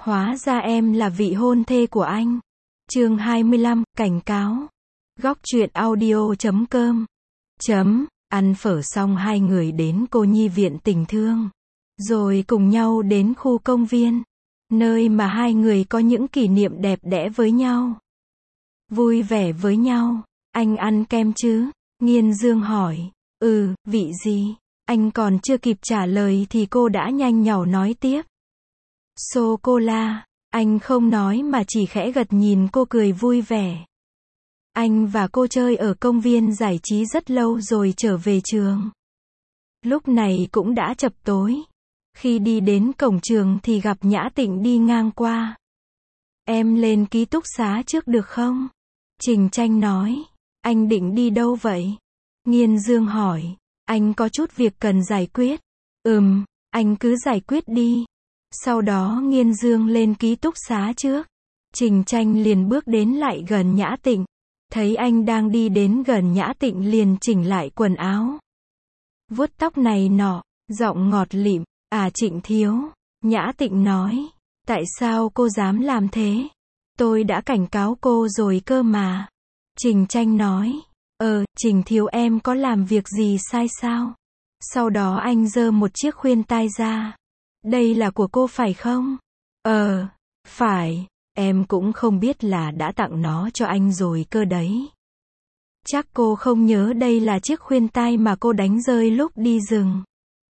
Hóa ra em là vị hôn thê của anh. Chương 25, cảnh cáo. Góc truyện audio.com. Ăn phở xong hai người đến cô nhi viện tình thương. Rồi cùng nhau đến khu công viên. Nơi mà hai người có những kỷ niệm đẹp đẽ với nhau. Vui vẻ với nhau. Anh ăn kem chứ? Nghiên Dương hỏi. Vị gì? Anh còn chưa kịp trả lời thì cô đã nhanh nhảu nói tiếp. Sô-cô-la. Anh không nói mà chỉ khẽ gật nhìn cô cười vui vẻ. Anh và cô chơi ở công viên giải trí rất lâu rồi trở về trường. Lúc này cũng đã chập tối. Khi đi đến cổng trường thì gặp Nhã Tịnh đi ngang qua. Em lên ký túc xá trước được không? Trình Tranh nói. Anh định đi đâu vậy? Nghiên Dương hỏi. Anh có chút việc cần giải quyết. Anh cứ giải quyết đi. Sau đó Nghiên Dương lên ký túc xá trước. Trình Tranh liền bước đến lại gần Nhã Tịnh. Thấy anh đang đi đến gần Nhã Tịnh liền chỉnh lại quần áo. Vuốt tóc này nọ, giọng ngọt lịm. Trịnh thiếu. Nhã Tịnh nói. Tại sao cô dám làm thế? Tôi đã cảnh cáo cô rồi cơ mà. Trình Tranh nói. Trình thiếu em có làm việc gì sai sao? Sau đó anh giơ một chiếc khuyên tai ra. Đây là của cô phải không? Phải. Em cũng không biết là đã tặng nó cho anh rồi cơ đấy. Chắc cô không nhớ đây là chiếc khuyên tai mà cô đánh rơi lúc đi rừng.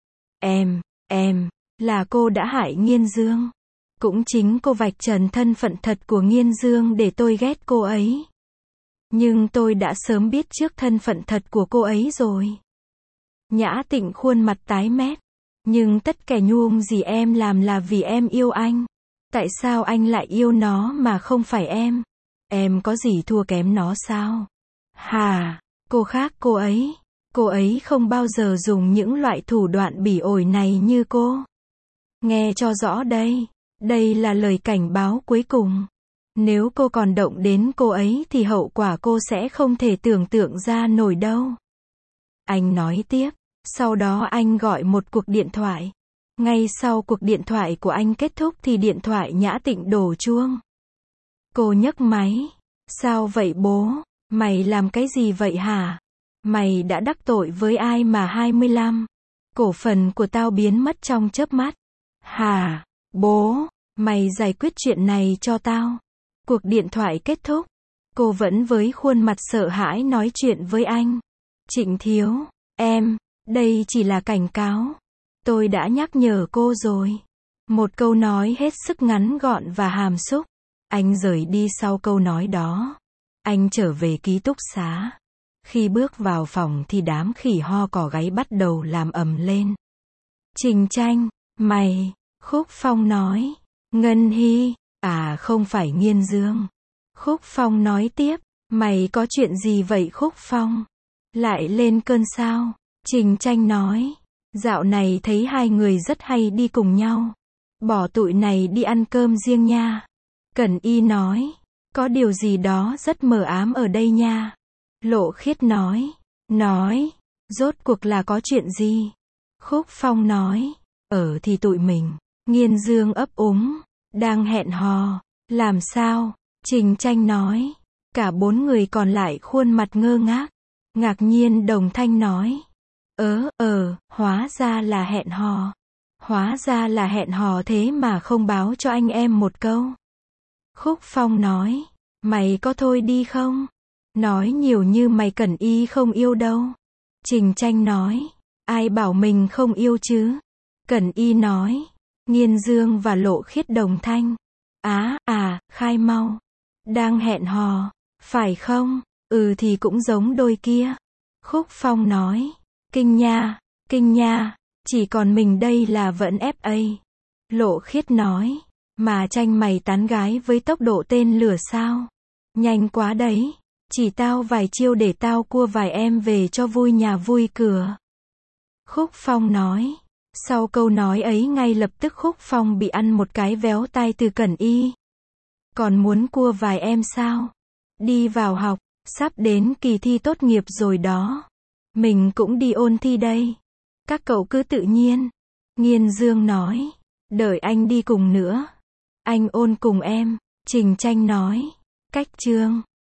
Là cô đã hại Nghiên Dương. Cũng chính cô vạch trần thân phận thật của Nghiên Dương để tôi ghét cô ấy. Nhưng tôi đã sớm biết trước thân phận thật của cô ấy rồi. Nhã Tịnh khuôn mặt tái mét. Nhưng tất cả nhuông gì em làm là vì em yêu anh. Tại sao anh lại yêu nó mà không phải em? Em có gì thua kém nó sao? Cô khác cô ấy. Cô ấy không bao giờ dùng những loại thủ đoạn bỉ ổi này như cô. Nghe cho rõ đây. Đây là lời cảnh báo cuối cùng. Nếu cô còn động đến cô ấy thì hậu quả cô sẽ không thể tưởng tượng ra nổi đâu. Anh nói tiếp. Sau đó anh gọi một cuộc điện thoại. Ngay sau cuộc điện thoại của anh kết thúc thì điện thoại Nhã Tịnh đổ chuông. Cô nhấc máy. Sao vậy bố? Mày làm cái gì vậy hả? Mày đã đắc tội với ai mà 25? Cổ phần của tao biến mất trong chớp mắt. Bố, mày giải quyết chuyện này cho tao. Cuộc điện thoại kết thúc. Cô vẫn với khuôn mặt sợ hãi nói chuyện với anh. Trịnh thiếu, đây chỉ là cảnh cáo. Tôi đã nhắc nhở cô rồi. Một câu nói hết sức ngắn gọn và hàm xúc. Anh rời đi sau câu nói đó. Anh trở về ký túc xá. Khi bước vào phòng thì đám khỉ ho cò gáy bắt đầu làm ầm lên. Trình Tranh, mày, Khúc Phong nói. Ngân Hy, không phải Nghiên Dương. Khúc Phong nói tiếp. Mày có chuyện gì vậy Khúc Phong? Lại lên cơn sao? Trình Tranh nói. Dạo này thấy hai người rất hay đi cùng nhau. Bỏ tụi này đi ăn cơm riêng nha. Cẩn Y nói. Có điều gì đó rất mờ ám ở đây nha. Lộ Khiết nói. Rốt cuộc là có chuyện gì? Khúc Phong nói. Thì tụi mình. Nghiên Dương ấp úng. Đang hẹn hò. Làm sao? Trình Tranh nói. Cả bốn người còn lại khuôn mặt ngơ ngác. Ngạc nhiên đồng thanh nói. Hóa ra là hẹn hò. Hóa ra là hẹn hò thế mà không báo cho anh em một câu. Khúc Phong nói. Mày có thôi đi không? Nói nhiều như mày Cẩn Y không yêu đâu. Trình Tranh nói. Ai bảo mình không yêu chứ? Cẩn Y nói. Nghiên Dương và Lộ Khiết đồng thanh. Khai mau. Đang hẹn hò. Phải không? Thì cũng giống đôi kia. Khúc Phong nói. Kinh nha. Chỉ còn mình đây là vẫn FA. Lộ Khiết nói. Mà Tranh mày tán gái với tốc độ tên lửa sao? Nhanh quá đấy. Chỉ tao vài chiêu để tao cua vài em về cho vui nhà vui cửa. Khúc Phong nói. Sau câu nói ấy ngay lập tức Khúc Phong bị ăn một cái véo tai từ Cẩn Y. Còn muốn cua vài em sao? Đi vào học. Sắp đến kỳ thi tốt nghiệp rồi đó. Mình cũng đi ôn thi đây. Các cậu cứ tự nhiên. Nghiên Dương nói. Đợi anh đi cùng nữa. Anh ôn cùng em, Trình Tranh nói. Cách chương